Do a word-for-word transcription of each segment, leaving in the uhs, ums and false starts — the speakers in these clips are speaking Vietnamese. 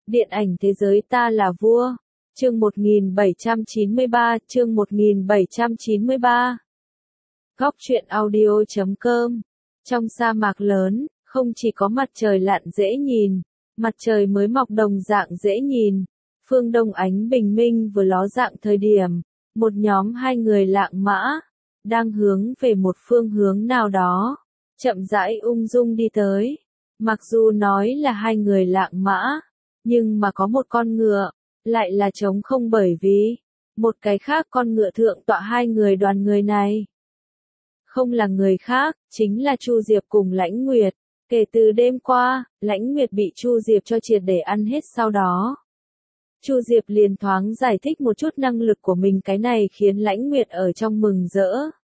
Điện ảnh thế giới ta là vua. Chương một nghìn bảy trăm chín mươi ba, chương một nghìn bảy trăm chín mươi ba. Góc truyện audio chấm com. Trong sa mạc lớn, không chỉ có mặt trời lặn dễ nhìn, mặt trời mới mọc đồng dạng dễ nhìn. Phương Đông ánh bình minh vừa ló dạng thời điểm, một nhóm hai người lạng mã, đang hướng về một phương hướng nào đó, chậm rãi ung dung đi tới. Mặc dù nói là hai người lạng mã, nhưng mà có một con ngựa, lại là trống không bởi vì, một cái khác con ngựa thượng tọa hai người đoàn người này. Không là người khác, chính là Chu Diệp cùng Lãnh Nguyệt. Kể từ đêm qua, Lãnh Nguyệt bị Chu Diệp cho triệt để ăn hết sau đó. Chu Diệp liền thoáng giải thích một chút năng lực của mình, cái này khiến Lãnh Nguyệt ở trong mừng rỡ.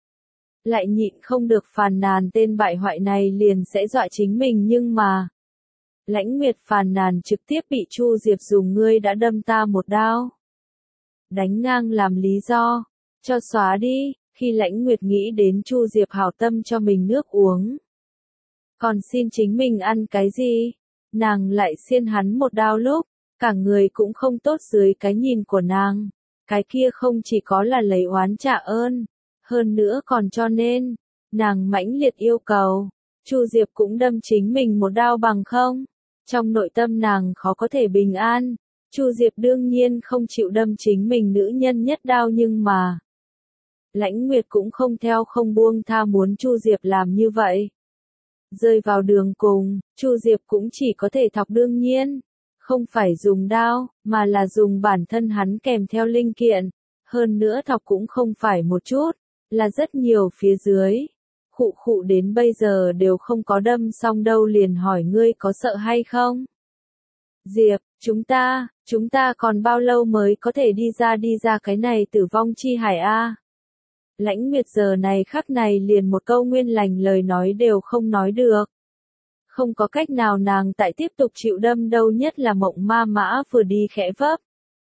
Lại nhịn không được phàn nàn tên bại hoại này liền sẽ dọa chính mình, nhưng mà Lãnh Nguyệt phàn nàn trực tiếp bị Chu Diệp dùng ngươi đã đâm ta một đao đánh ngang làm lý do, cho xóa đi. Khi Lãnh Nguyệt nghĩ đến Chu Diệp hảo tâm cho mình nước uống, còn xin chính mình ăn cái gì, nàng lại xiên hắn một đao lúc, cả người cũng không tốt dưới cái nhìn của nàng. Cái kia không chỉ có là lấy oán trả ơn, hơn nữa còn cho nên, nàng mãnh liệt yêu cầu, Chu Diệp cũng đâm chính mình một đao bằng không. Trong nội tâm nàng khó có thể bình an, Chu Diệp đương nhiên không chịu đâm chính mình nữ nhân nhất đao, nhưng mà Lãnh Nguyệt cũng không theo không buông tha muốn Chu Diệp làm như vậy. Rơi vào đường cùng, Chu Diệp cũng chỉ có thể thọc, đương nhiên, không phải dùng đao, mà là dùng bản thân hắn kèm theo linh kiện. Hơn nữa thọc cũng không phải một chút, là rất nhiều phía dưới. Khụ khụ đến bây giờ đều không có đâm xong đâu, liền hỏi ngươi có sợ hay không? Diệp, chúng ta, chúng ta còn bao lâu mới có thể đi ra đi ra cái này tử vong chi hải a? Lãnh Nguyệt giờ này khắc này liền một câu nguyên lành lời nói đều không nói được. Không có cách nào nàng tại tiếp tục chịu đâm đâu, nhất là Mộng Ma Mã vừa đi khẽ vấp.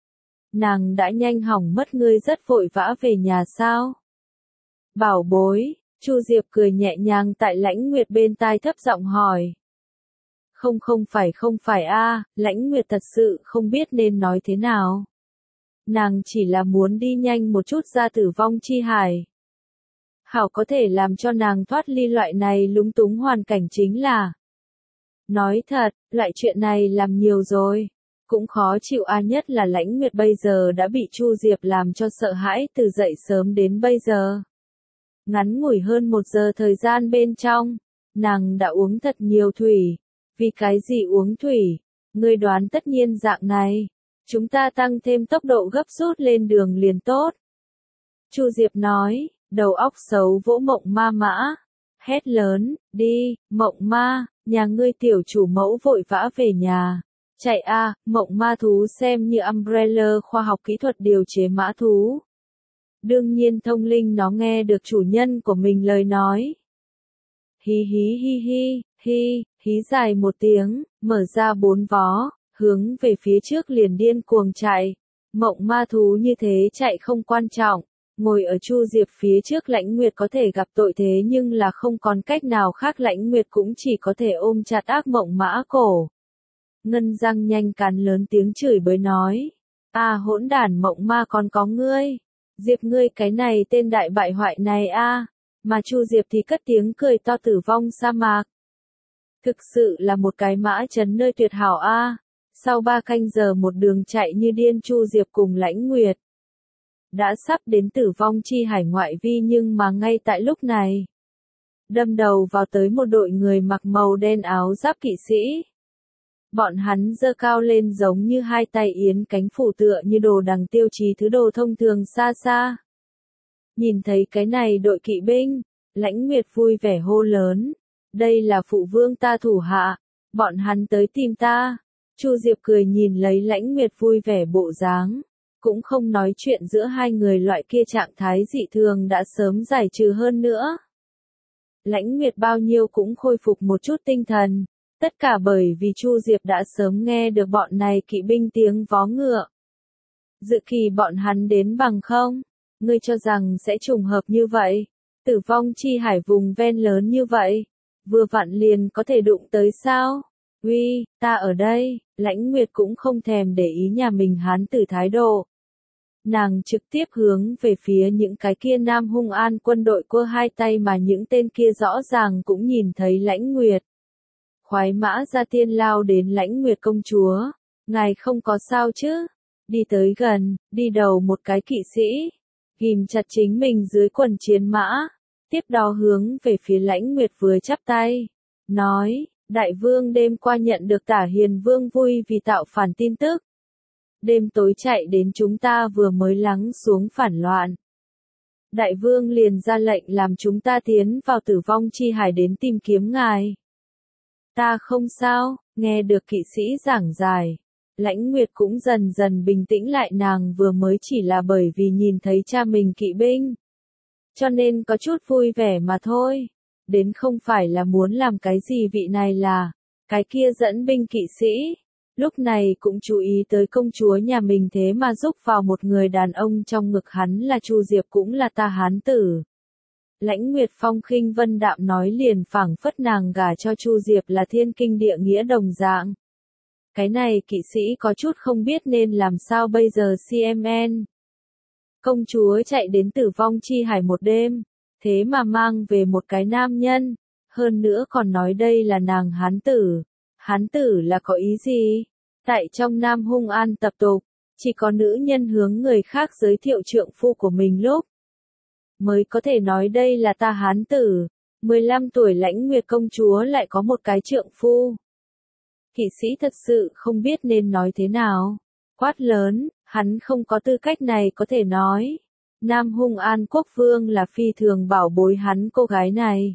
Nàng đã nhanh hỏng mất, ngươi rất vội vã về nhà sao? Bảo bối, Chu Diệp cười nhẹ nhàng tại Lãnh Nguyệt bên tai thấp giọng hỏi. Không không phải không phải a, Lãnh Nguyệt thật sự không biết nên nói thế nào. Nàng chỉ là muốn đi nhanh một chút ra tử vong chi hải. Hảo có thể làm cho nàng thoát ly loại này lúng túng hoàn cảnh, chính là. Nói thật, loại chuyện này làm nhiều rồi, cũng khó chịu a, nhất là Lãnh Nguyệt bây giờ đã bị Chu Diệp làm cho sợ hãi từ dậy sớm đến bây giờ. Ngắn ngủi hơn một giờ thời gian bên trong, nàng đã uống thật nhiều thủy. Vì cái gì uống thủy? Ngươi đoán tất nhiên dạng này. Chúng ta tăng thêm tốc độ gấp rút lên đường liền tốt. Chu Diệp nói, đầu óc xấu vỗ Mộng Ma Mã. Hét lớn, đi, Mộng Ma, nhà ngươi tiểu chủ mẫu vội vã về nhà. Chạy a, Mộng Ma thú xem như Umbrella khoa học kỹ thuật điều chế mã thú. Đương nhiên thông linh nó nghe được chủ nhân của mình lời nói. Hí hí hi hi, hi, hí dài một tiếng, mở ra bốn vó, hướng về phía trước liền điên cuồng chạy. Mộng ma thú như thế chạy không quan trọng, ngồi ở Chu Diệp phía trước Lãnh Nguyệt có thể gặp tội thế nhưng là không còn cách nào khác, Lãnh Nguyệt cũng chỉ có thể ôm chặt ác mộng mã cổ. Ngân răng nhanh cắn lớn tiếng chửi bới nói, a hỗn đản Mộng Ma còn có ngươi, Diệp ngươi cái này tên đại bại hoại này a. Mà Chu Diệp thì cất tiếng cười to, tử vong sa mạc. Thực sự là một cái mã trấn nơi tuyệt hảo a. Sau ba canh giờ một đường chạy như điên, Chu Diệp cùng Lãnh Nguyệt đã sắp đến tử vong chi hải ngoại vi, nhưng mà ngay tại lúc này, đâm đầu vào tới một đội người mặc màu đen áo giáp kỵ sĩ. Bọn hắn giơ cao lên giống như hai tay yến cánh phủ, tựa như đồ đằng tiêu chí thứ đồ thông thường xa xa. Nhìn thấy cái này đội kỵ binh, Lãnh Nguyệt vui vẻ hô lớn, đây là phụ vương ta thủ hạ, bọn hắn tới tìm ta. Chu Diệp cười nhìn lấy Lãnh Nguyệt vui vẻ bộ dáng, cũng không nói chuyện, giữa hai người loại kia trạng thái dị thường đã sớm giải trừ, hơn nữa. Lãnh Nguyệt bao nhiêu cũng khôi phục một chút tinh thần, tất cả bởi vì Chu Diệp đã sớm nghe được bọn này kỵ binh tiếng vó ngựa. Dự kỳ bọn hắn đến bằng không? Ngươi cho rằng sẽ trùng hợp như vậy? Tử vong chi hải vùng ven lớn như vậy, vừa vặn liền có thể đụng tới sao? Uy, ta ở đây, Lãnh Nguyệt cũng không thèm để ý nhà mình hán tử thái độ. Nàng trực tiếp hướng về phía những cái kia nam hung an quân đội quơ hai tay mà những tên kia rõ ràng cũng nhìn thấy Lãnh Nguyệt. Khoái mã ra tiên lao đến Lãnh Nguyệt công chúa, ngài không có sao chứ? Đi tới gần, đi đầu một cái kỵ sĩ, ghim chặt chính mình dưới quần chiến mã, tiếp đó hướng về phía Lãnh Nguyệt vừa chắp tay, nói, đại vương đêm qua nhận được Tả Hiền Vương vui vì tạo phản tin tức. Đêm tối chạy đến chúng ta vừa mới lắng xuống phản loạn. Đại vương liền ra lệnh làm chúng ta tiến vào tử vong chi hải đến tìm kiếm ngài. Ta không sao, nghe được kỵ sĩ giảng giải. Lãnh Nguyệt cũng dần dần bình tĩnh lại, nàng vừa mới chỉ là bởi vì nhìn thấy cha mình kỵ binh. Cho nên có chút vui vẻ mà thôi. Đến không phải là muốn làm cái gì, vị này là, cái kia dẫn binh kỵ sĩ. Lúc này cũng chú ý tới công chúa nhà mình thế mà giúp vào một người đàn ông trong ngực hắn là Chu Diệp, cũng là ta hán tử. Lãnh Nguyệt phong khinh vân đạm nói, liền phảng phất nàng gả cho Chu Diệp là thiên kinh địa nghĩa đồng dạng. Cái này kỵ sĩ có chút không biết nên làm sao bây giờ. xê em en Công chúa chạy đến tử vong chi hải một đêm, thế mà mang về một cái nam nhân, hơn nữa còn nói đây là nàng hán tử. Hán tử là có ý gì? Tại trong Nam Hung An tập tục, chỉ có nữ nhân hướng người khác giới thiệu trượng phu của mình lúc mới có thể nói đây là ta hán tử. mười lăm tuổi Lãnh Nguyệt công chúa lại có một cái trượng phu. Kỵ sĩ thật sự không biết nên nói thế nào. Quát lớn, hắn không có tư cách này có thể nói. Nam Hung An quốc vương là phi thường bảo bối hắn cô gái này.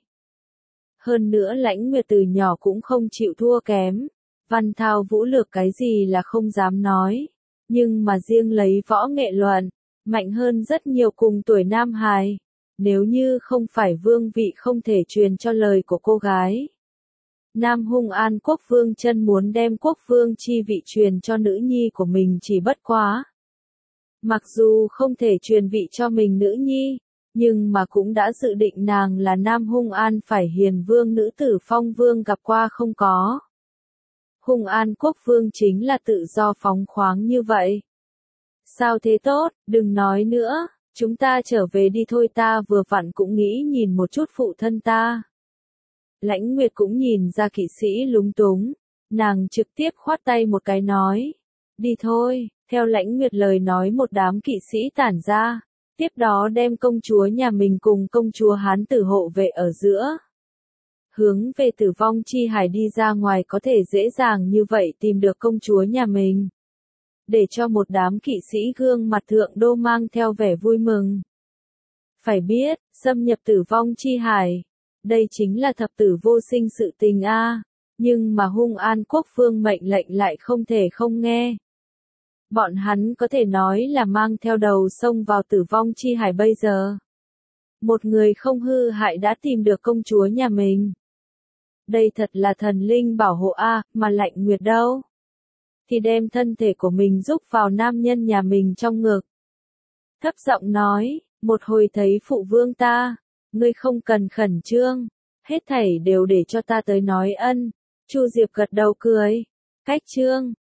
Hơn nữa Lãnh Nguyệt từ nhỏ cũng không chịu thua kém. Văn thao vũ lược cái gì là không dám nói. Nhưng mà riêng lấy võ nghệ luận, mạnh hơn rất nhiều cùng tuổi nam hài. Nếu như không phải vương vị không thể truyền cho lời của cô gái. Nam Hung An quốc vương chân muốn đem quốc vương chi vị truyền cho nữ nhi của mình chỉ bất quá. Mặc dù không thể truyền vị cho mình nữ nhi, nhưng mà cũng đã dự định nàng là Nam Hung An phải hiền vương nữ tử phong vương gặp qua không có. Hung An quốc vương chính là tự do phóng khoáng như vậy. Sao thế tốt, đừng nói nữa, chúng ta trở về đi thôi, ta vừa vặn cũng nghĩ nhìn một chút phụ thân ta. Lãnh Nguyệt cũng nhìn ra kỵ sĩ lúng túng, nàng trực tiếp khoát tay một cái nói, đi thôi. Theo Lãnh Nguyệt lời nói, một đám kỵ sĩ tản ra, tiếp đó đem công chúa nhà mình cùng công chúa hán tử hộ vệ ở giữa. Hướng về tử vong chi hải đi ra ngoài, có thể dễ dàng như vậy tìm được công chúa nhà mình. Để cho một đám kỵ sĩ gương mặt thượng đô mang theo vẻ vui mừng. Phải biết, xâm nhập tử vong chi hải, đây chính là thập tử vô sinh sự tình a, nhưng mà Hung An quốc vương mệnh lệnh lại không thể không nghe. Bọn hắn có thể nói là mang theo đầu sông vào tử vong chi hải bây giờ. Một người không hư hại đã tìm được công chúa nhà mình. Đây thật là thần linh bảo hộ a, mà Lãnh Nguyệt đâu? Thì đem thân thể của mình giúp vào nam nhân nhà mình trong ngực. Thấp giọng nói, một hồi thấy phụ vương ta, ngươi không cần khẩn trương, hết thảy đều để cho ta tới nói ân. Chu Diệp gật đầu cười, cách trương.